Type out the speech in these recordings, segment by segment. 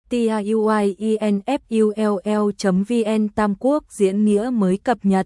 tiuinfull.vn. Tam Quốc diễn nghĩa mới cập nhật.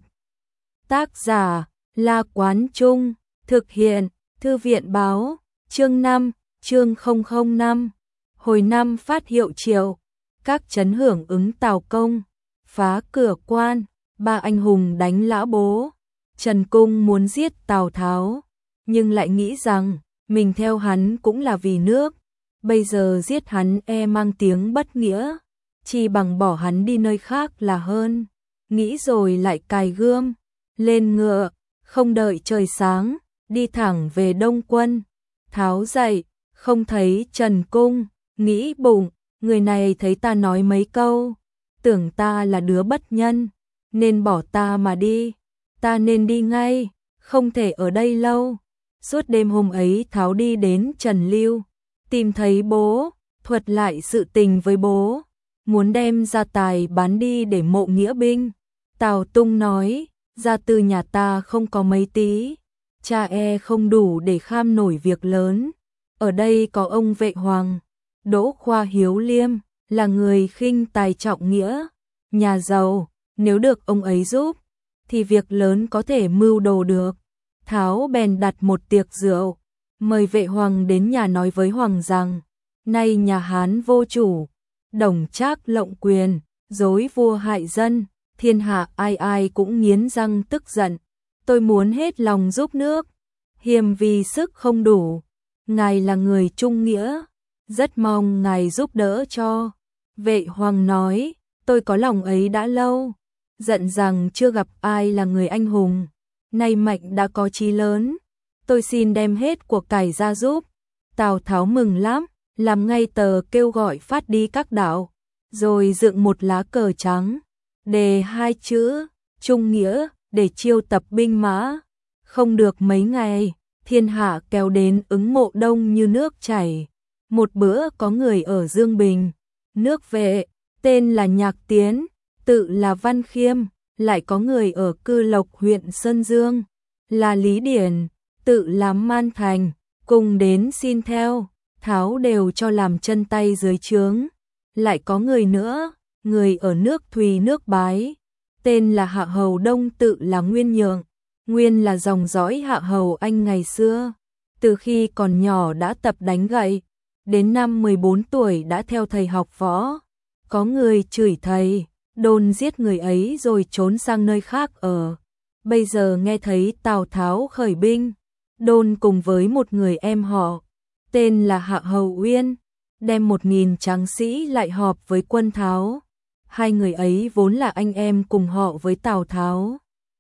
Tác giả La Quán Trung. Thực hiện Thư viện Báo. Chương 5, chương 005. Hồi năm phát hiệu triệu. Các trấn hưởng ứng Tào công. Phá cửa quan. Ba anh hùng đánh lã bố. Trần Cung muốn giết Tào Tháo, nhưng lại nghĩ rằng mình theo hắn cũng là vì nước. Bây giờ giết hắn mang tiếng bất nghĩa, chỉ bằng bỏ hắn đi nơi khác là hơn. Nghĩ rồi lại cài gươm, lên ngựa, không đợi trời sáng, đi thẳng về Đông Quân. Tháo dậy, không thấy Trần Cung, nghĩ bụng, người này thấy ta nói mấy câu, tưởng ta là đứa bất nhân, nên bỏ ta mà đi. Ta nên đi ngay, không thể ở đây lâu. Suốt đêm hôm ấy Tháo đi đến Trần Lưu, tìm thấy bố, thuật lại sự tình với bố, muốn đem gia tài bán đi để mộ nghĩa binh. Tào Tung nói, gia tư nhà ta không có mấy tí, cha không đủ để kham nổi việc lớn. Ở đây có ông Vệ Hoàng, Đỗ Khoa Hiếu Liêm, là người khinh tài trọng nghĩa, nhà giàu, nếu được ông ấy giúp, thì việc lớn có thể mưu đồ được. Tháo bèn đặt một tiệc rượu, mời Vệ Hoàng đến nhà nói với Hoàng rằng, nay nhà Hán vô chủ, Đồng Trác lộng quyền, dối vua hại dân, thiên hạ ai ai cũng nghiến răng tức giận. Tôi muốn hết lòng giúp nước, hiềm vì sức không đủ. Ngài là người trung nghĩa, rất mong ngài giúp đỡ cho. Vệ Hoàng nói, tôi có lòng ấy đã lâu, giận rằng chưa gặp ai là người anh hùng. Nay Mạnh đã có chí lớn, tôi xin đem hết của cải ra giúp. Tào Tháo mừng lắm, làm ngay tờ kêu gọi phát đi các đảo, rồi dựng một lá cờ trắng, đề hai chữ trung nghĩa để chiêu tập binh mã. Không được mấy ngày, thiên hạ kéo đến ứng mộ đông như nước chảy. Một bữa có người ở Dương Bình, nước Vệ, tên là Nhạc Tiến, tự là Văn Khiêm. Lại có người ở Cư Lộc huyện Sơn Dương, là Lý Điển, tự làm Man Thành, cùng đến xin theo. Tháo đều cho làm chân tay dưới trướng. Lại có người nữa, người ở nước Thùy nước Bái, tên là Hạ Hầu Đông, tự là Nguyên Nhượng, nguyên là dòng dõi Hạ Hầu Anh ngày xưa. Từ khi còn nhỏ đã tập đánh gậy, đến năm 14 tuổi đã theo thầy học võ. Có người chửi thầy, đồn giết người ấy rồi trốn sang nơi khác ở. Bây giờ nghe thấy Tào Tháo khởi binh, đồn cùng với một người em họ, tên là Hạ Hầu Uyên, đem 1000 tráng sĩ lại họp với quân Tháo. Hai người ấy vốn là anh em cùng họ với Tào Tháo.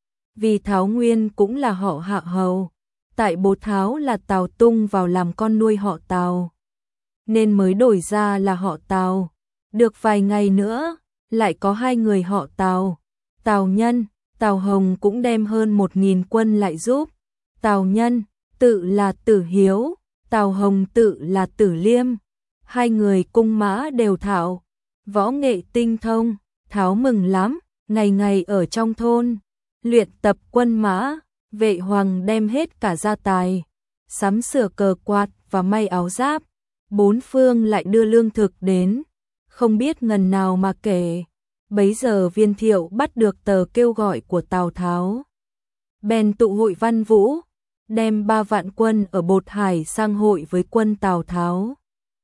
Vì Tháo Nguyên cũng là họ Hạ Hầu, tại bố Tháo là Tào Tung vào làm con nuôi họ Tào, nên mới đổi ra là họ Tào. Được vài ngày nữa, lại có hai người họ Tào, Tào Nhân, Tào Hồng cũng đem hơn 1000 quân lại giúp. Tào Nhân, tự là Tử Hiếu, Tào Hồng tự là Tử Liêm. Hai người cung mã đều thạo, võ nghệ tinh thông. Tháo mừng lắm, ngày ngày ở trong thôn, luyện tập quân mã. Vệ Hoàng đem hết cả gia tài, sắm sửa cờ quạt và may áo giáp. Bốn phương lại đưa lương thực đến, không biết ngần nào mà kể. Bấy giờ Viên Thiệu bắt được tờ kêu gọi của Tào Tháo, bèn tụ hội Văn Vũ, đem 3 vạn quân ở Bột Hải sang hội với quân Tào Tháo.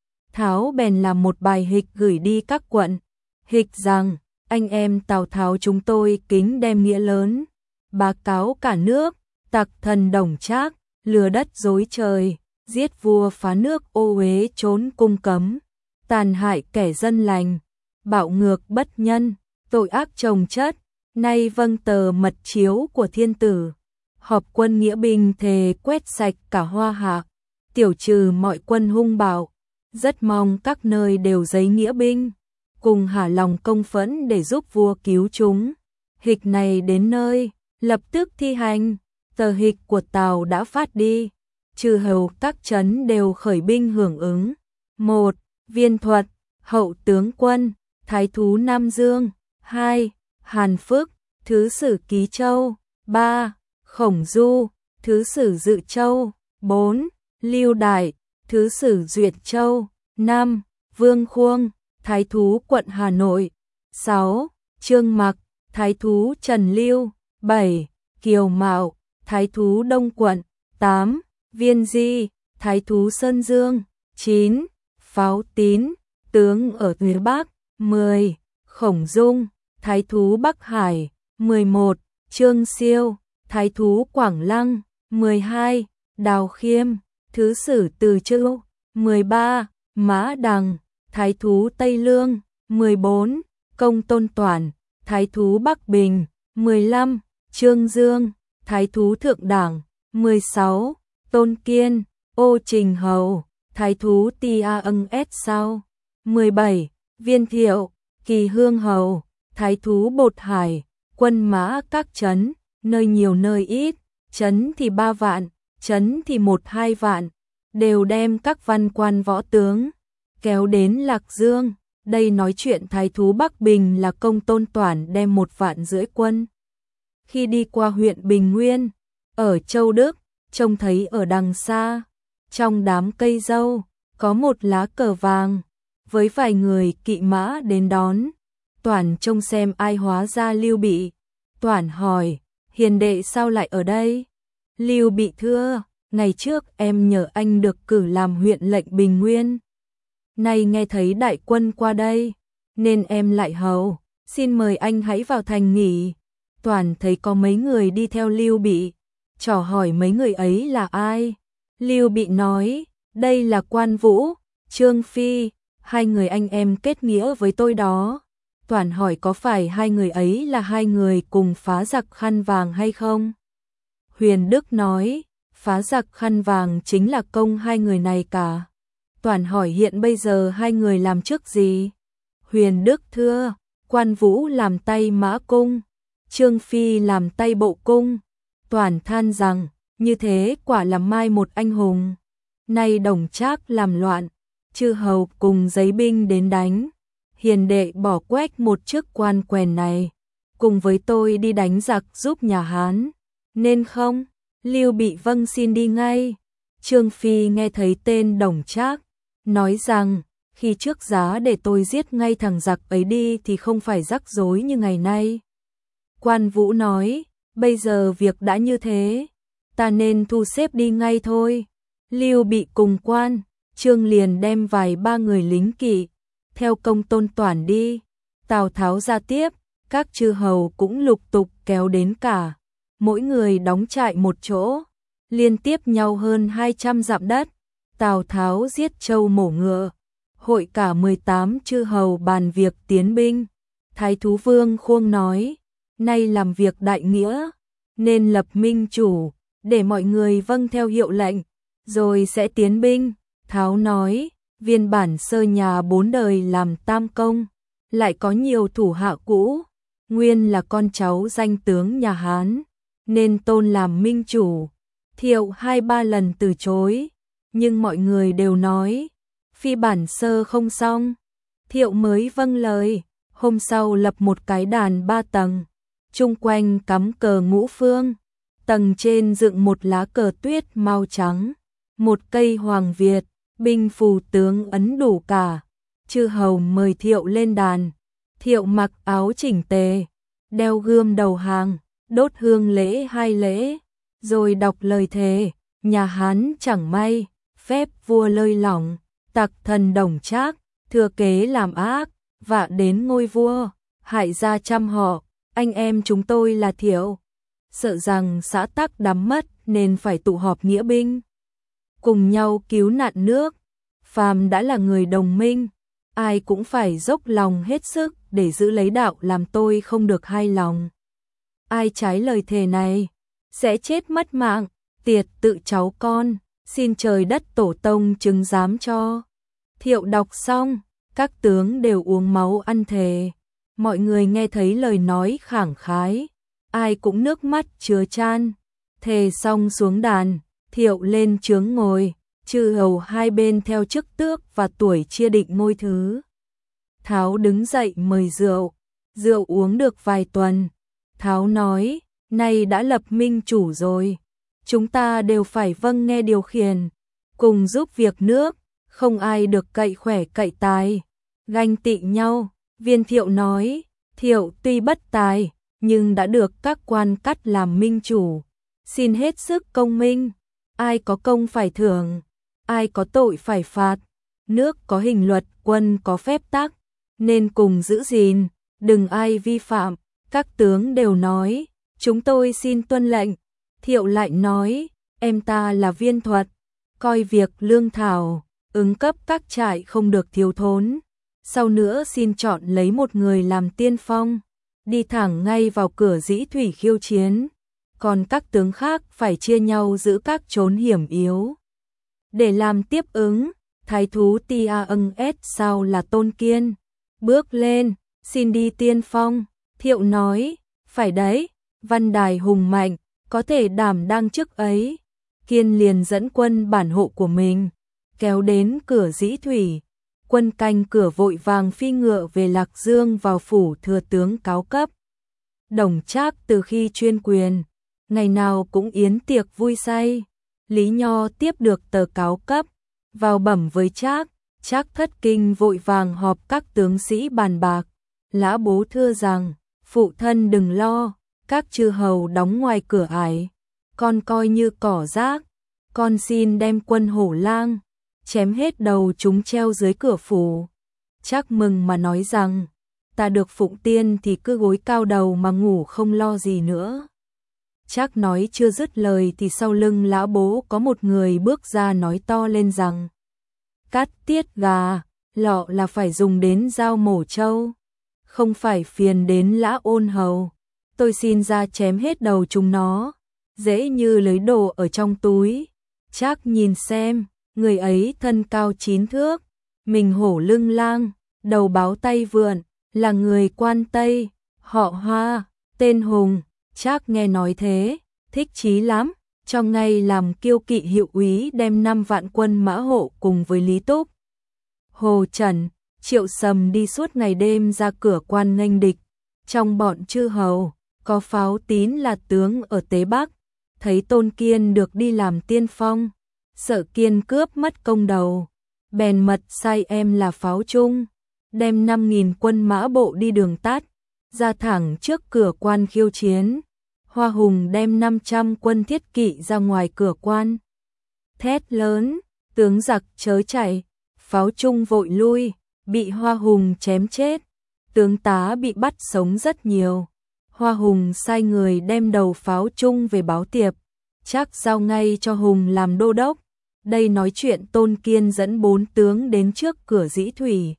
Tháo bèn làm một bài hịch gửi đi các quận, hịch rằng, anh em Tào Tháo chúng tôi kính đem nghĩa lớn, báo cáo cả nước, tặc thần Đồng Trác, lừa đất dối trời, giết vua phá nước ô uế trốn cung cấm, tàn hại kẻ dân lành, bạo ngược bất nhân, tội ác chồng chất. Nay vâng tờ mật chiếu của thiên tử, họp quân nghĩa binh thề quét sạch cả Hoa Hạ, tiểu trừ mọi quân hung bạo. Rất mong các nơi đều giấy nghĩa binh, cùng hả lòng công phẫn để giúp vua cứu chúng. Hịch này đến nơi, lập tức thi hành. Tờ hịch của Tào đã phát đi, trừ hầu các trấn đều khởi binh hưởng ứng. 1. Viên Thuật, hậu tướng quân, thái thú Nam Dương. 2. Hàn Phức, thứ sử Ký Châu. 3. Khổng Du, thứ sử Dự Châu. 4. Lưu Đại, thứ sử Duyệt Châu. 5. Vương Khuông, Thái thú quận Hà Nội. 6. Trương Mặc, Thái thú Trần Lưu. 7. Kiều Mạo, Thái thú Đông quận. 8. Viên Di, Thái thú Sơn Dương. 9. Pháo Tín, tướng ở phía Bắc. 10. Khổng Dung, Thái thú Bắc Hải. 11. Trương Siêu, Thái thú Quảng Lăng. 12. Đào Khiêm, thứ sử Từ Châu. 13. Mã Đằng, Thái thú Tây Lương. 14. Công Tôn Toản, Thái thú Bắc Bình. 15. Trương Dương, Thái thú Thượng Đảng. 16. Tôn Kiên, Ô Trình Hầu, Thái thú Tia Ân S Sao. 17. Viên Thiệu, Kỳ Hương Hầu, Thái thú Bột Hải. Quân mã các trấn, nơi nhiều nơi ít, trấn thì 3 vạn, trấn thì 1-2 vạn, đều đem các văn quan võ tướng kéo đến Lạc Dương. Đây nói chuyện Thái thú Bắc Bình là Công Tôn Toản đem 1,5 vạn quân. Khi đi qua huyện Bình Nguyên, ở Châu Đức, trông thấy ở đằng xa, trong đám cây dâu, có một lá cờ vàng, với vài người kỵ mã đến đón. Toản trông xem ai, hóa ra Lưu Bị. Toản hỏi, hiền đệ sao lại ở đây? Lưu Bị thưa, ngày trước em nhờ anh được cử làm huyện lệnh Bình Nguyên. Nay nghe thấy đại quân qua đây, nên em lại hầu, xin mời anh hãy vào thành nghỉ. Toản thấy có mấy người đi theo Lưu Bị, trò hỏi mấy người ấy là ai. Lưu Bị nói, đây là Quan Vũ, Trương Phi, 2 người anh em kết nghĩa với tôi đó. Toản hỏi có phải 2 người ấy là 2 người cùng phá giặc khăn vàng hay không? Huyền Đức nói, phá giặc khăn vàng chính là công 2 người này cả. Toản hỏi hiện bây giờ 2 người làm chức gì? Huyền Đức thưa, Quan Vũ làm tay mã cung, Trương Phi làm tay bộ cung. Toản than rằng, như thế quả là mai một anh hùng. Nay Đồng Trác làm loạn, chư hầu cùng giấy binh đến đánh. Hiền đệ bỏ quách một chức quan quèn này, cùng với tôi đi đánh giặc giúp nhà Hán, nên không? Lưu Bị vâng xin đi ngay. Trương Phi nghe thấy tên Đồng Trác, nói rằng, khi trước giá để tôi giết ngay thằng giặc ấy đi thì không phải rắc rối như ngày nay. Quan Vũ nói, bây giờ việc đã như thế, ta nên thu xếp đi ngay thôi. Lưu Bị cùng Quan Trương liền đem vài 3 người lính kỵ theo Công Tôn Toản đi. Tào Tháo ra tiếp, các chư hầu cũng lục tục kéo đến cả, mỗi người đóng trại một chỗ, liên tiếp nhau hơn 200 dặm đất. Tào Tháo giết trâu mổ ngựa, hội cả 18 chư hầu bàn việc tiến binh. Thái thú Vương Khuông nói, nay làm việc đại nghĩa, nên lập minh chủ, để mọi người vâng theo hiệu lệnh, rồi sẽ tiến binh. Tháo nói, Viên Bản Sơ nhà 4 đời làm tam công, lại có nhiều thủ hạ cũ, nguyên là con cháu danh tướng nhà Hán, nên tôn làm minh chủ. Thiệu 2-3 lần từ chối, nhưng mọi người đều nói, phi Bản Sơ không xong. Thiệu mới vâng lời, hôm sau lập một cái đàn 3 tầng, chung quanh cắm cờ ngũ phương, tầng trên dựng một lá cờ tuyết màu trắng, một cây hoàng Việt, binh phù tướng ấn đủ cả. Chư hầu mời Thiệu lên đàn, Thiệu mặc áo chỉnh tề, đeo gươm đầu hàng, đốt hương lễ 2 lễ, rồi đọc lời thề, nhà Hán chẳng may, phép vua lơi lỏng, tặc thần Đồng Trác, thừa kế làm ác, vạ đến ngôi vua, hại gia trăm họ, anh em chúng tôi là Thiệu. Sợ rằng xã tắc đắm mất nên phải tụ họp nghĩa binh, cùng nhau cứu nạn nước. Phàm đã là người đồng minh, ai cũng phải dốc lòng hết sức để giữ lấy đạo, làm tôi không được hài lòng. Ai trái lời thề này, sẽ chết mất mạng, tiệt tự cháu con, xin trời đất tổ tông chứng giám cho. Thiệu đọc xong, các tướng đều uống máu ăn thề. Mọi người nghe thấy lời nói khẳng khái, ai cũng nước mắt chứa chan. Thề xong xuống đàn, Thiệu lên chướng ngồi, chư hầu 2 bên theo chức tước và tuổi chia định ngôi thứ. Tháo đứng dậy mời rượu, rượu uống được vài tuần. Tháo nói, nay đã lập minh chủ rồi, chúng ta đều phải vâng nghe điều khiển, cùng giúp việc nước, không ai được cậy khỏe cậy tài. ganh tị nhau. Viên Thiệu nói, Thiệu tuy bất tài, nhưng đã được các quan cắt làm minh chủ, xin hết sức công minh, ai có công phải thưởng, ai có tội phải phạt, nước có hình luật, quân có phép tắc, nên cùng giữ gìn, đừng ai vi phạm. Các tướng đều nói, chúng tôi xin tuân lệnh. Thiệu lại nói, em ta là Viên Thuật, coi việc lương thảo, ứng cấp các trại không được thiếu thốn. Sau nữa xin chọn lấy một người làm tiên phong, đi thẳng ngay vào cửa Dĩ Thủy khiêu chiến, còn các tướng khác phải chia nhau giữ các chốn hiểm yếu. Để làm tiếp ứng, thái thú Tia ưng S sau là Tôn Kiên, bước lên, xin đi tiên phong. Thiệu nói, phải đấy, văn đài hùng mạnh, có thể đảm đang chức ấy. Kiên liền dẫn quân bản hộ của mình, kéo đến cửa Dĩ Thủy. Quân canh cửa vội vàng phi ngựa về Lạc Dương vào phủ thừa tướng cáo cấp. Đồng Trác từ khi chuyên quyền, ngày nào cũng yến tiệc vui say. Lý Nho tiếp được tờ cáo cấp, vào bẩm với Trác. Trác thất kinh vội vàng họp các tướng sĩ bàn bạc. Lã Bố thưa rằng, phụ thân đừng lo, các chư hầu đóng ngoài cửa ải, con coi như cỏ rác, con xin đem quân Hổ Lang chém hết đầu chúng treo dưới cửa phủ. Trác mừng mà nói rằng, ta được phụng tiên thì cứ gối cao đầu mà ngủ không lo gì nữa. Trác nói chưa dứt lời thì sau lưng Lã Bố có một người bước ra nói to lên rằng, cắt tiết gà, lọ là phải dùng đến dao mổ trâu, không phải phiền đến Lã Ôn hầu. Tôi xin ra chém hết đầu chúng nó, dễ như lấy đồ ở trong túi. Trác nhìn xem, người ấy thân cao 9 thước, mình hổ lưng lang, đầu báo tay vượn, là người Quan Tây, họ Hoa, tên Hùng. Trác nghe nói thế, thích chí lắm, cho ngay làm kiêu kỵ hiệu úy đem 5 vạn quân mã hộ cùng với Lý Túc, Hồ Trần, Triệu Sầm đi suốt ngày đêm ra cửa quan nghênh địch. Trong bọn chư hầu, có Pháo Tín là tướng ở Tế Bắc, thấy Tôn Kiên được đi làm tiên phong, sợ Kiên cướp mất công đầu, bèn mật sai em là Pháo Trung, đem 5.000 quân mã bộ đi đường tắt, ra thẳng trước cửa quan khiêu chiến. Hoa Hùng đem 500 quân thiết kỵ ra ngoài cửa quan, thét lớn, tướng giặc chớ chạy. Pháo Trung vội lui, bị Hoa Hùng chém chết, tướng tá bị bắt sống rất nhiều. Hoa Hùng sai người đem đầu Pháo Trung về báo tiệp, Trác giao ngay cho Hùng làm đô đốc. Đây nói chuyện Tôn Kiên dẫn 4 tướng đến trước cửa Dĩ Thủy.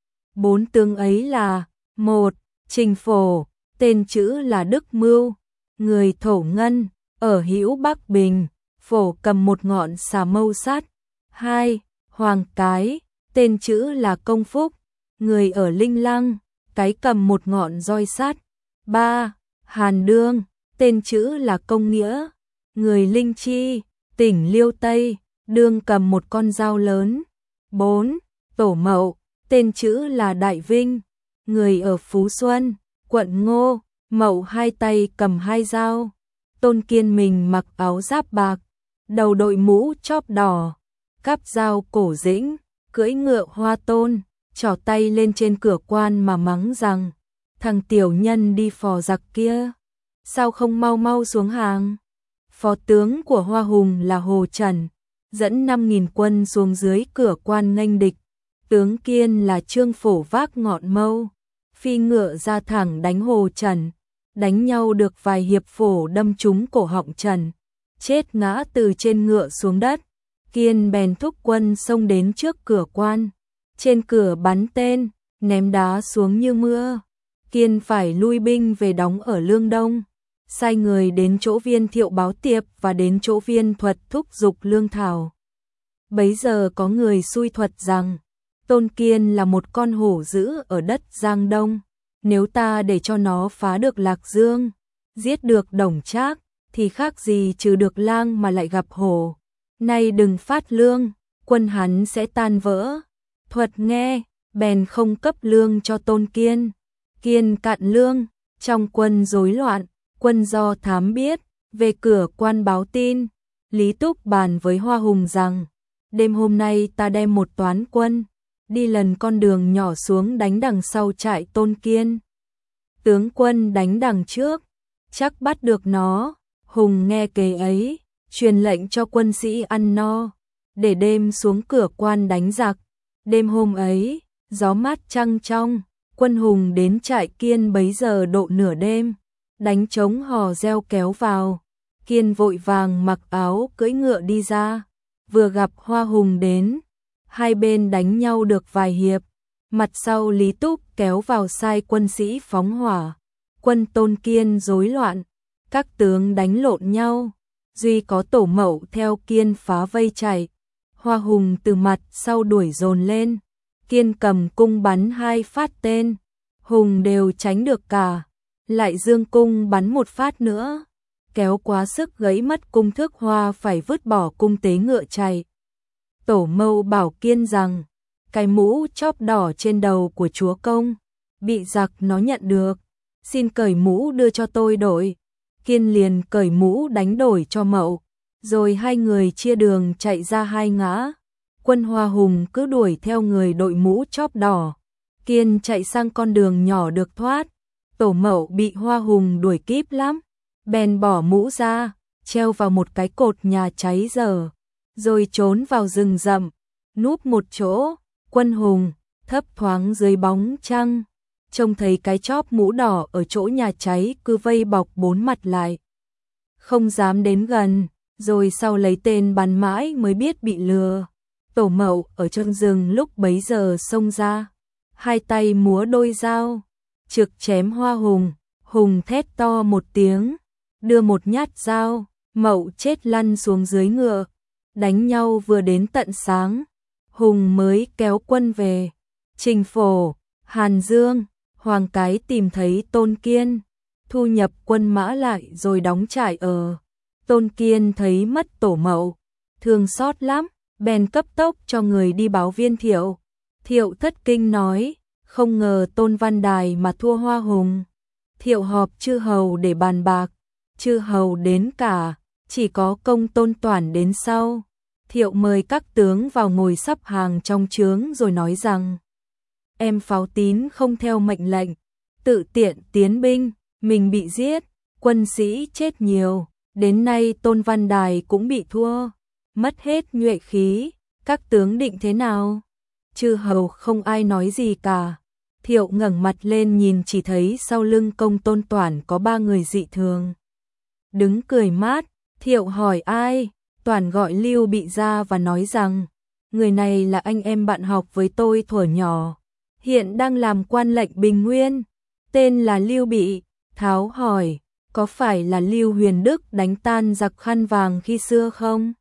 4 tướng ấy là: 1. Trình Phổ, tên chữ là Đức Mưu, người Thổ Ngân, ở hữu Bắc Bình, Phổ cầm một ngọn xà mâu sắt. 2. Hoàng Cái, tên chữ là Công Phúc, người ở Linh Lăng, cái cầm một ngọn roi sắt. 3. Hàn Đương, tên chữ là Công Nghĩa, người Linh Chi, tỉnh Liêu Tây, đương cầm một con dao lớn. 4. Tổ Mậu, tên chữ là Đại Vinh, người ở Phú Xuân, quận Ngô, Mậu hai tay cầm 2 dao. Tôn Kiên mình mặc áo giáp bạc, đầu đội mũ chóp đỏ, cắp dao cổ dĩnh, cưỡi ngựa hoa tôn, trỏ tay lên trên cửa quan mà mắng rằng: thằng tiểu nhân đi phò giặc kia, sao không mau mau xuống hàng. Phó tướng của Hoa Hùng là Hồ Trần, dẫn 5.000 quân xuống dưới cửa quan nghênh địch. Tướng Kiên là Trương Phổ vác ngọn mâu, phi ngựa ra thẳng đánh Hồ Trần. Đánh nhau được vài hiệp, Phổ đâm trúng cổ họng Trần, chết ngã từ trên ngựa xuống đất. Kiên bèn thúc quân xông đến trước cửa quan, trên cửa bắn tên, ném đá xuống như mưa. Kiên phải lui binh về đóng ở Lương Đông, sai người đến chỗ Viên Thiệu báo tiệp và đến chỗ Viên Thuật thúc giục lương thảo. Bấy giờ có người xui thuật rằng Tôn Kiên là một con hổ dữ ở đất Giang Đông, nếu ta để cho nó phá được Lạc Dương, giết được Đồng Trác, thì khác gì trừ được lang mà lại gặp hổ. Nay đừng phát lương, quân hắn sẽ tan vỡ. Thuật nghe, bèn không cấp lương cho Tôn Kiên. Kiên cạn lương, trong quân rối loạn, quân do thám biết, về cửa quan báo tin. Lý Túc bàn với Hoa Hùng rằng, đêm hôm nay ta đem một toán quân đi lần con đường nhỏ xuống đánh đằng sau trại Tôn Kiên. Tướng quân đánh đằng trước, chắc bắt được nó. Hùng nghe kế ấy, truyền lệnh cho quân sĩ ăn no, để đêm xuống cửa quan đánh giặc. Đêm hôm ấy, gió mát trăng trong, quân Hùng đến trại Kiên bấy giờ độ nửa đêm, đánh trống hò reo kéo vào. Kiên vội vàng mặc áo cưỡi ngựa đi ra, vừa gặp Hoa Hùng đến, hai bên đánh nhau được vài hiệp, mặt sau Lý Túc kéo vào sai quân sĩ phóng hỏa, quân Tôn Kiên rối loạn, các tướng đánh lộn nhau, duy có Tổ Mậu theo Kiên phá vây chạy. Hoa Hùng từ mặt sau đuổi dồn lên, Kiên cầm cung bắn 2 phát tên, Hùng đều tránh được cả, lại dương cung bắn 1 phát nữa, kéo quá sức gãy mất cung thước Hoa phải vứt bỏ cung tế ngựa chạy. Tổ Mậu bảo Kiên rằng, cái mũ chóp đỏ trên đầu của chúa công, bị giặc nó nhận được, xin cởi mũ đưa cho tôi đổi. Kiên liền cởi mũ đánh đổi cho Mậu, rồi hai người chia đường chạy ra hai ngã. Quân Hoa Hùng cứ đuổi theo người đội mũ chóp đỏ. Kiên chạy sang con đường nhỏ được thoát. Tổ Mậu bị Hoa Hùng đuổi kíp lắm, bèn bỏ mũ ra, treo vào một cái cột nhà cháy dở, rồi trốn vào rừng rậm, núp một chỗ. Quân Hùng thấp thoáng dưới bóng trăng, trông thấy cái chóp mũ đỏ ở chỗ nhà cháy cứ vây bọc 4 mặt lại, không dám đến gần, rồi sau lấy tên bắn mãi mới biết bị lừa. Tổ Mậu ở trong rừng lúc bấy giờ xông ra, hai tay múa đôi dao, trực chém Hoa Hùng. Hùng thét to một tiếng, đưa một nhát dao, Mậu chết lăn xuống dưới ngựa. Đánh nhau vừa đến tận sáng, Hùng mới kéo quân về. Trình Phổ, Hàn Dương, Hoàng Cái tìm thấy Tôn Kiên, thu nhập quân mã lại rồi đóng trại ở. Tôn Kiên thấy mất Tổ Mậu, thương xót lắm, bèn cấp tốc cho người đi báo Viên Thiệu. Thiệu thất kinh nói, không ngờ Tôn Văn Đài mà thua Hoa Hùng. Thiệu họp chư hầu để bàn bạc, chư hầu đến cả, chỉ có Công Tôn Toản đến sau. Thiệu mời các tướng vào ngồi sắp hàng trong trướng rồi nói rằng, em Pháo Tín không theo mệnh lệnh, tự tiện tiến binh, mình bị giết, quân sĩ chết nhiều, đến nay Tôn Văn Đài cũng bị thua, mất hết nhuệ khí, các tướng định thế nào? Chư hầu không ai nói gì cả. Thiệu ngẩng mặt lên nhìn chỉ thấy sau lưng Công Tôn Toản có 3 người dị thường. Đứng cười mát, Thiệu hỏi ai? Toản gọi Lưu Bị ra và nói rằng, người này là anh em bạn học với tôi thuở nhỏ, hiện đang làm quan lệnh Bình Nguyên, tên là Lưu Bị. Tháo hỏi, có phải là Lưu Huyền Đức đánh tan giặc Khăn Vàng khi xưa không?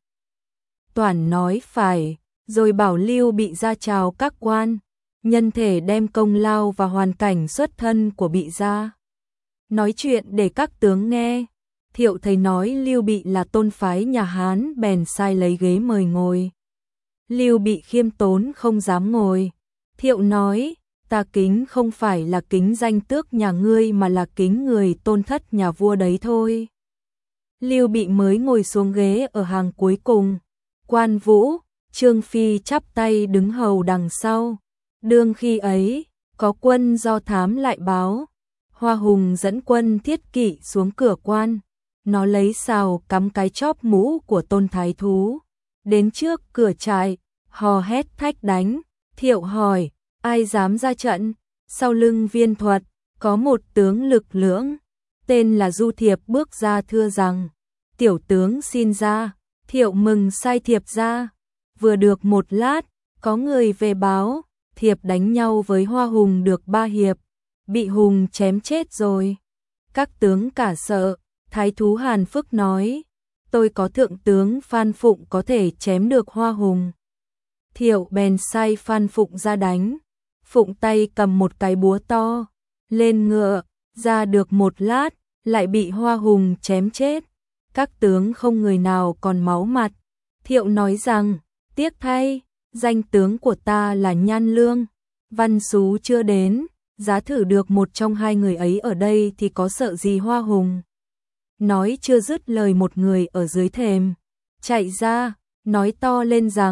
Toản nói phải, rồi bảo Lưu Bị ra chào các quan, nhân thể đem công lao và hoàn cảnh xuất thân của Bị ra nói chuyện để các tướng nghe. Thiệu thấy nói Lưu Bị là tôn phái nhà Hán, bèn sai lấy ghế mời ngồi. Lưu Bị khiêm tốn không dám ngồi. Thiệu nói, ta kính không phải là kính danh tước nhà ngươi mà là kính người tôn thất nhà vua đấy thôi. Lưu Bị mới ngồi xuống ghế ở hàng cuối cùng. Quan Vũ, Trương Phi chắp tay đứng hầu đằng sau. Đương khi ấy, có quân do thám lại báo, Hoa Hùng dẫn quân thiết kỵ xuống cửa quan. Nó lấy sào cắm cái chóp mũ của Tôn Thái Thú, đến trước cửa trại, hò hét thách đánh. Thiệu hỏi, ai dám ra trận? Sau lưng Viên Thuật, có một tướng lực lưỡng, tên là Du Thiệp bước ra thưa rằng, tiểu tướng xin ra. Thiệu mừng sai Thiệp ra. Vừa được một lát, có người về báo, Thiệp đánh nhau với Hoa Hùng được 3 hiệp, bị Hùng chém chết rồi. Các tướng cả sợ. Thái thú Hàn Phức nói, tôi có thượng tướng Phan Phụng có thể chém được Hoa Hùng. Thiệu bèn sai Phan Phụng ra đánh. Phụng tay cầm một cái búa to, lên ngựa, ra được một lát, lại bị Hoa Hùng chém chết. Các tướng không người nào còn máu mặt. Thiệu nói rằng, tiếc thay, danh tướng của ta là Nhan Lương, Văn Sú chưa đến, giá thử được một trong hai người ấy ở đây thì có sợ gì Hoa Hùng. Nói chưa dứt lời một người ở dưới thềm chạy ra, nói to lên rằng,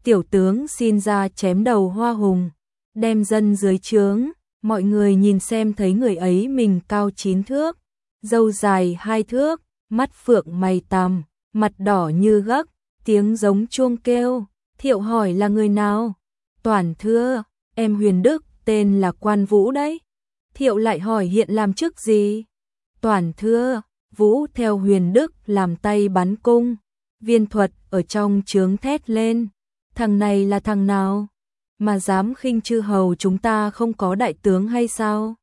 tiểu tướng xin ra chém đầu Hoa Hùng, đem dân dưới trướng. Mọi người nhìn xem thấy người ấy mình cao 9 thước, râu dài 2 thước, mắt phượng mày tằm, mặt đỏ như gấc, tiếng giống chuông kêu. Thiệu hỏi là người nào? Toản thưa, em Huyền Đức, tên là Quan Vũ đấy. Thiệu lại hỏi hiện làm chức gì? Toản thưa, Vũ theo Huyền Đức làm tay bắn cung. Viên Thuật ở trong trướng thét lên, thằng này là thằng nào? Mà dám khinh chư hầu chúng ta không có đại tướng hay sao?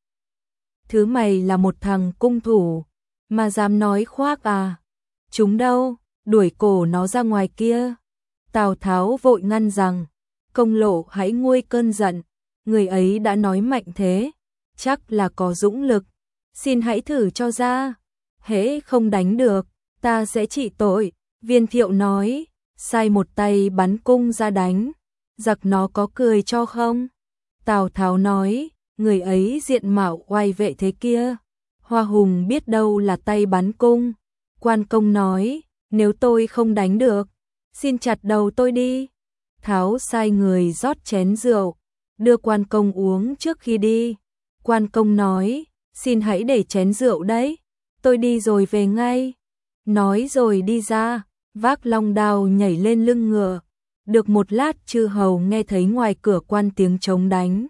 Thứ mày là một thằng cung thủ, mà dám nói khoác à? Chúng đâu, đuổi cổ nó ra ngoài kia. Tào Tháo vội ngăn rằng, Công Lộ hãy nguôi cơn giận, người ấy đã nói mạnh thế, chắc là có dũng lực, xin hãy thử cho ra, hễ không đánh được, ta sẽ trị tội. Viên Thiệu nói, sai một tay bắn cung ra đánh, giặc nó có cười cho không? Tào Tháo nói, người ấy diện mạo oai vệ thế kia, Hoa Hùng biết đâu là tay bắn cung. Quan Công nói, nếu tôi không đánh được, xin chặt đầu tôi đi. Tháo sai người rót chén rượu, đưa Quan Công uống trước khi đi. Quan Công nói, xin hãy để chén rượu đấy, tôi đi rồi về ngay. Nói rồi đi ra, vác long đao nhảy lên lưng ngựa. Được một lát chư hầu nghe thấy ngoài cửa quan tiếng trống đánh.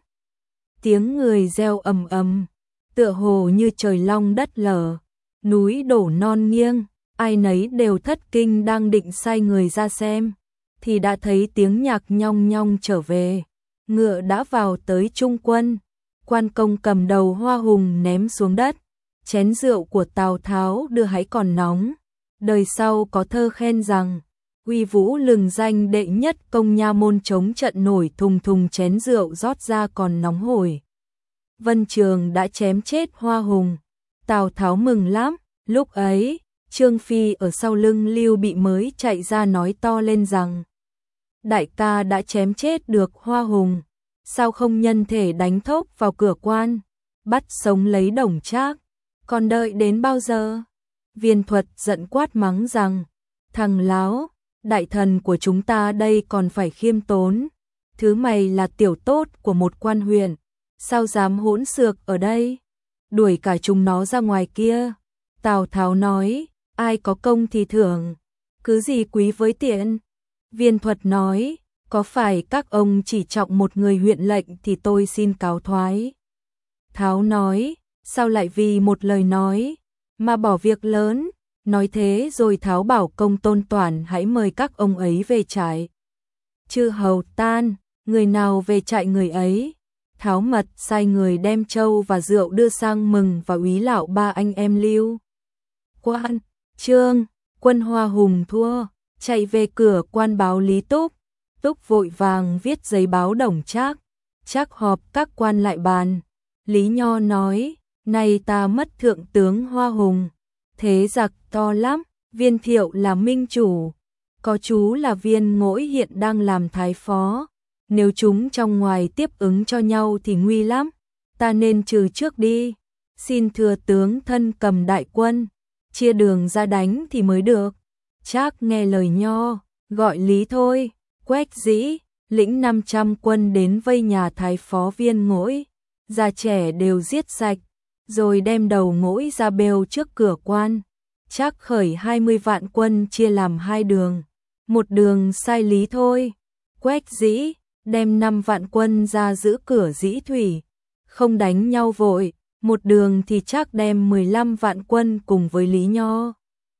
Tiếng người reo ầm ầm, tựa hồ như trời long đất lở, núi đổ non nghiêng, ai nấy đều thất kinh đang định sai người ra xem, thì đã thấy tiếng nhạc nhong nhong trở về, ngựa đã vào tới trung quân. Quan Công cầm đầu Hoa Hùng ném xuống đất, chén rượu của Tào Tháo đưa hãy còn nóng. Đời sau có thơ khen rằng, uy vũ lừng danh đệ nhất công nha môn chống trận nổi thùng thùng chén rượu rót ra còn nóng hổi. Vân Trường đã chém chết Hoa Hùng, Tào Tháo mừng lắm. Lúc ấy, Trương Phi ở sau lưng Lưu Bị mới chạy ra nói to lên rằng, đại ca đã chém chết được Hoa Hùng, sao không nhân thể đánh thốc vào cửa quan, bắt sống lấy Đổng Trác, còn đợi đến bao giờ? Viên Thuật giận quát mắng rằng, thằng láo, đại thần của chúng ta đây còn phải khiêm tốn, thứ mày là tiểu tốt của một quan huyện, sao dám hỗn xược ở đây, đuổi cả chúng nó ra ngoài kia. Tào Tháo nói, ai có công thì thưởng, cứ gì quý với tiện. Viên Thuật nói, có phải các ông chỉ trọng một người huyện lệnh thì tôi xin cáo thoái. Tháo nói, sao lại vì một lời nói mà bỏ việc lớn? Nói thế rồi Tháo bảo Công Tôn Toản hãy mời các ông ấy về trại. Chư hầu tan, người nào về trại người ấy. Tháo mật sai người đem trâu và rượu đưa sang mừng và úy lão ba anh em Lưu, Quan, Trương. Quân Hoa Hùng thua, chạy về cửa quan báo Lý Túc. Túc vội vàng viết giấy báo Đổng Trác. Trác họp các quan lại bàn. Lý Nho nói, này ta mất thượng tướng Hoa Hùng, thế giặc to lắm. Viên Thiệu là minh chủ, có chú là Viên Ngỗi hiện đang làm thái phó, nếu chúng trong ngoài tiếp ứng cho nhau thì nguy lắm, ta nên trừ trước đi, xin thừa tướng thân cầm đại quân, chia đường ra đánh thì mới được. Trác nghe lời Nho, gọi Lý thôi. Quách Dĩ lĩnh 500 quân đến vây nhà thái phó Viên Ngỗi, già trẻ đều giết sạch, rồi đem đầu Ngỗi ra bêu trước cửa quan. Trác khởi 20 vạn quân chia làm 2 đường, một đường sai Lý thôi. Quách Dĩ đem 5 vạn quân ra giữ cửa Dĩ Thủy, không đánh nhau vội, một đường thì Trác đem 15 vạn quân cùng với Lý Nho,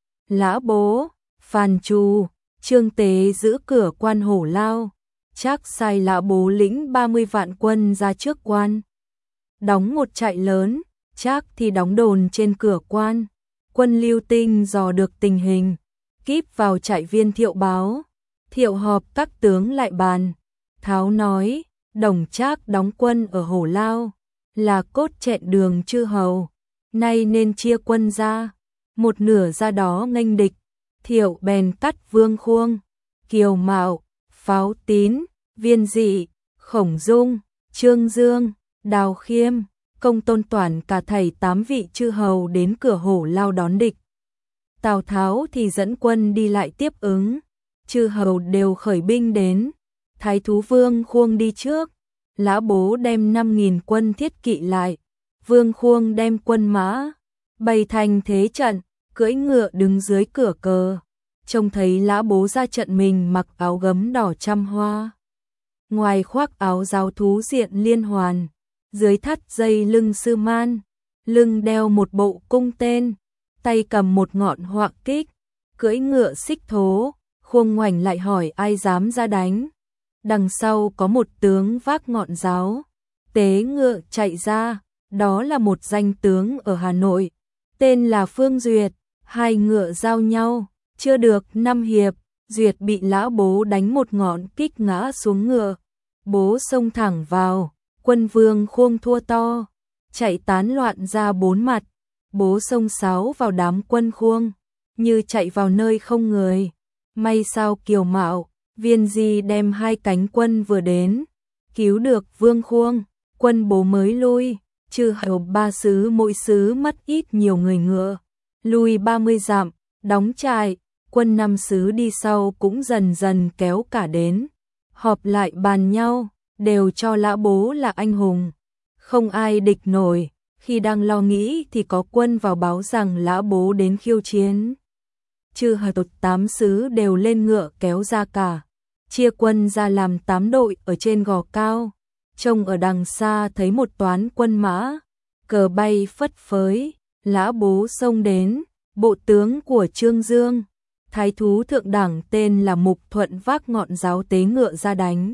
Lã Bố, Phan Chu, Trương Tế giữ cửa quan Hổ Lao. Trác sai Lã Bố lĩnh 30 vạn quân ra trước quan, đóng một trại lớn. Trác thì đóng đồn trên cửa quan. Quân Lưu Tinh dò được tình hình, kíp vào trại Viên Thiệu báo. Thiệu họp các tướng lại bàn. Tháo nói, Đổng Trác đóng quân ở Hổ Lao, là cốt chẹn đường chư hầu, nay nên chia quân ra, một nửa ra đó nghênh địch. Thiệu bèn cắt Vương Khuông, Kiều Mạo, Pháo Tín, Viên Dị, Khổng Dung, Trương Dương, Đào Khiêm, Công Tôn Toản cả thảy 8 vị chư hầu đến cửa Hổ Lao đón địch. Tào Tháo thì dẫn quân đi lại tiếp ứng, chư hầu đều khởi binh đến. Thái thú Vương Khuông đi trước, Lã Bố đem 5.000 quân thiết kỵ lại, Vương Khuông đem quân mã bày thành thế trận, cưỡi ngựa đứng dưới cửa cờ. Trông thấy Lã Bố ra trận mình mặc áo gấm đỏ trăm hoa, ngoài khoác áo giáo thú diện liên hoàn, dưới thắt dây lưng sư man, lưng đeo một bộ cung tên, tay cầm một ngọn hoạc kích, cưỡi ngựa xích thố. Khuông ngoảnh lại hỏi ai dám ra đánh. Đằng sau có một tướng vác ngọn giáo, tế ngựa chạy ra, đó là một danh tướng ở Hà Nội, tên là Phương Duyệt. Hai ngựa giao nhau, chưa được 5 hiệp, Duyệt bị Lã Bố đánh một ngọn kích ngã xuống ngựa. Bố xông thẳng vào, quân Vương Khuông thua to, chạy tán loạn ra 4 mặt. Bố xông sáo vào đám quân Khuông, như chạy vào nơi không người. May sao kiều mạo, Viên Di đem 2 cánh quân vừa đến, cứu được Vương Khuông, quân Bố mới lui. Chư hầu 3 xứ mỗi xứ mất ít nhiều người ngựa, lui 30 dặm, đóng trại. Quân 5 xứ đi sau cũng dần dần kéo cả đến, họp lại bàn nhau, đều cho Lã Bố là anh hùng, không ai địch nổi. Khi đang lo nghĩ thì có quân vào báo rằng Lã Bố đến khiêu chiến. Chư hầu 8 xứ đều lên ngựa kéo ra cả, chia quân ra làm 8 đội ở trên gò cao. Trông ở đằng xa thấy một toán quân mã, cờ bay phất phới. Lã Bố xông đến, bộ tướng của Trương Dương, thái thú thượng đẳng tên là Mục Thuận vác ngọn giáo tế ngựa ra đánh,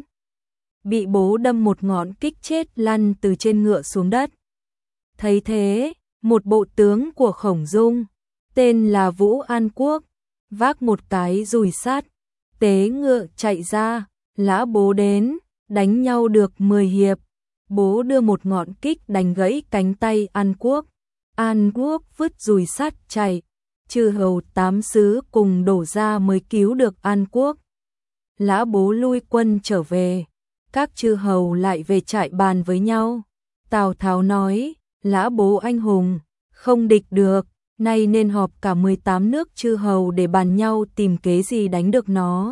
bị Bố đâm một ngọn kích chết lăn từ trên ngựa xuống đất. Thấy thế, một bộ tướng của Khổng Dung, tên là Vũ An Quốc, vác một cái dùi sắt, tế ngựa chạy ra. Lã Bố đến, đánh nhau được 10 hiệp, Bố đưa một ngọn kích đánh gãy cánh tay An Quốc. An Quốc vứt dùi sắt chạy, chư hầu 8 xứ cùng đổ ra mới cứu được An Quốc. Lã Bố lui quân trở về, các chư hầu lại về trại bàn với nhau. Tào Tháo nói, Lã Bố anh hùng, không địch được, nay nên họp cả 18 nước chư hầu để bàn nhau tìm kế gì đánh được nó.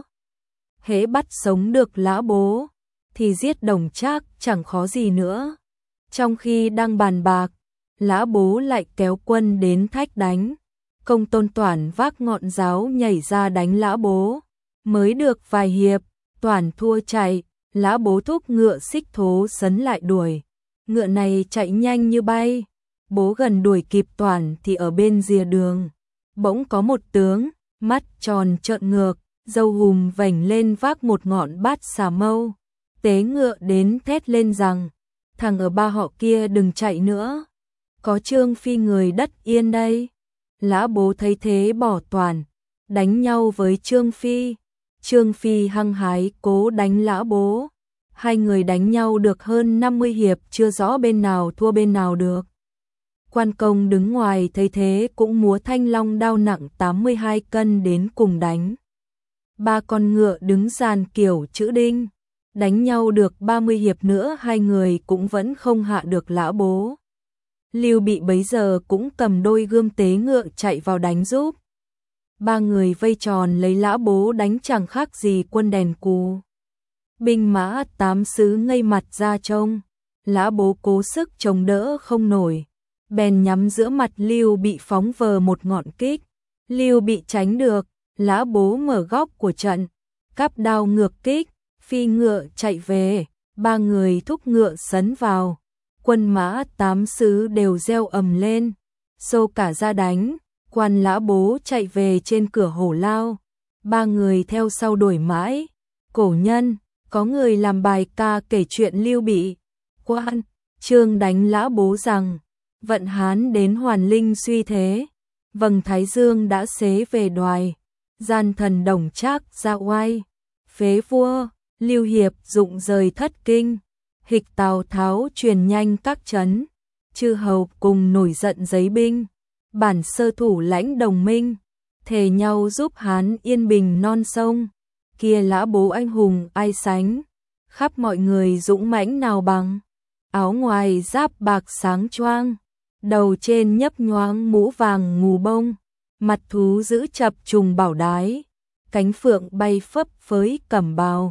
Hễ bắt sống được Lã Bố, thì giết Đồng Trác chẳng khó gì nữa. Trong khi đang bàn bạc, Lã Bố lại kéo quân đến thách đánh. Công Tôn Toản vác ngọn giáo nhảy ra đánh Lã Bố. Mới được vài hiệp, Toản thua chạy, Lã Bố thúc ngựa xích thố sấn lại đuổi. Ngựa này chạy nhanh như bay. Bố gần đuổi kịp Toản thì ở bên rìa đường, bỗng có một tướng, mắt tròn trợn ngược, râu hùm vành lên vác một ngọn bát xà mâu. Tế ngựa đến thét lên rằng, thằng ở ba họ kia đừng chạy nữa, có Trương Phi người đất yên đây. Lã Bố thấy thế bỏ Toản, đánh nhau với Trương Phi. Trương Phi hăng hái cố đánh Lã Bố. Hai người đánh nhau được hơn 50 hiệp chưa rõ bên nào thua bên nào được. Quan công đứng ngoài thấy thế cũng múa thanh long đao nặng 82 cân đến cùng đánh. 3 con ngựa đứng dàn kiểu chữ đinh, đánh nhau được 30 hiệp nữa hai người cũng vẫn không hạ được Lã Bố. Lưu Bị bấy giờ cũng cầm đôi gươm tế ngựa chạy vào đánh giúp. 3 người vây tròn lấy Lã Bố đánh chẳng khác gì quân đèn cù. Binh mã 8 xứ ngây mặt ra trông, Lã Bố cố sức chống đỡ không nổi, bèn nhắm giữa mặt Lưu Bị phóng vờ một ngọn kích. Lưu Bị tránh được, Lã Bố mở góc của trận, cắp đao ngược kích, phi ngựa chạy về. 3 người thúc ngựa sấn vào, quân mã 8 xứ đều reo ầm lên, xô cả ra đánh. Quan Lã Bố chạy về trên cửa hổ lao, 3 người theo sau đuổi mãi. Cổ nhân, có người làm bài ca kể chuyện Lưu Bị. Quan Trương đánh Lã Bố rằng, vận Hán đến hoàn linh suy thế, vầng thái dương đã xế về đoài, gian thần Đồng Trác ra oai, phế vua Lưu Hiệp dụng rời thất kinh, hịch Tào Tháo truyền nhanh các trấn, chư hầu cùng nổi giận giấy binh, bản sơ thủ lãnh đồng minh, thề nhau giúp Hán yên bình non sông. Kia Lã Bố anh hùng ai sánh, khắp mọi người dũng mãnh nào bằng, áo ngoài giáp bạc sáng choang, đầu trên nhấp nhoáng mũ vàng ngù bông, mặt thú giữ chập trùng bảo đái, cánh phượng bay phấp phới cẩm bào,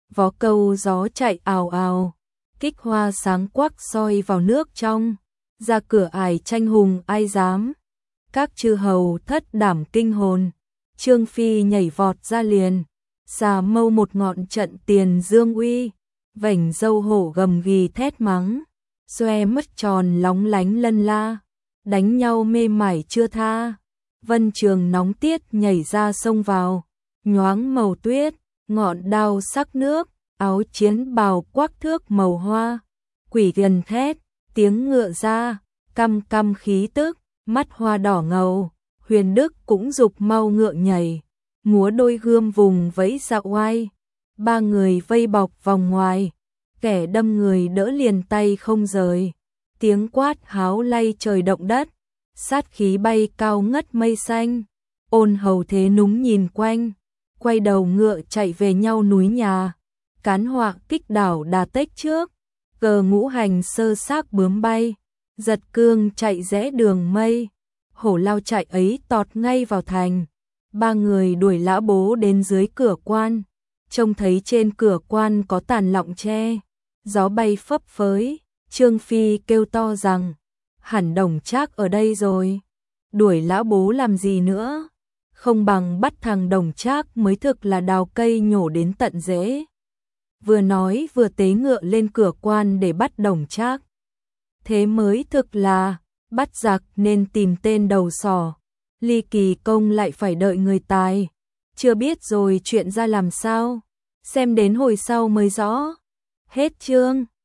vó câu gió chạy ào ào, kích hoa sáng quắc soi vào nước trong, ra cửa ải tranh hùng ai dám. Các chư hầu thất đảm kinh hồn, Trương Phi nhảy vọt ra liền, xà mâu một ngọn trận tiền dương uy, vảnh dâu hổ gầm ghi thét mắng, xoe mất tròn lóng lánh lân la, đánh nhau mê mải chưa tha. Vân Trường nóng tiết nhảy ra sông vào, nhoáng màu tuyết, ngọn đao sắc nước, áo chiến bào quắc thước màu hoa, quỷ gần thét, tiếng ngựa ra, căm căm khí tức, mắt hoa đỏ ngầu. Huyền Đức cũng dục mau ngựa nhảy, múa đôi gươm vùng vẫy dạo oai. Ba người vây bọc vòng ngoài, kẻ đâm người đỡ liền tay không rời. Tiếng quát háo lay trời động đất, sát khí bay cao ngất mây xanh. Ôn hầu thế núng nhìn quanh, quay đầu ngựa chạy về nhau núi nhà. Cán họa kích đảo đà tếch trước, cờ ngũ hành sơ xác bướm bay. Giật cương chạy rẽ đường mây, hổ lao chạy ấy tọt ngay vào thành. Ba người đuổi Lã Bố đến dưới cửa quan, trông thấy trên cửa quan có tàn lọng tre, gió bay phấp phới. Trương Phi kêu to rằng, hẳn Đồng Trác ở đây rồi, đuổi Lã Bố làm gì nữa, không bằng bắt thằng Đồng Trác mới thực là đào cây nhổ đến tận rễ. Vừa nói vừa tế ngựa lên cửa quan để bắt Đồng Trác. Thế mới thực là bắt giặc nên tìm tên đầu sỏ, Ly Kỳ Công lại phải đợi người tài, chưa biết rồi chuyện ra làm sao, xem đến hồi sau mới rõ. Hết chương.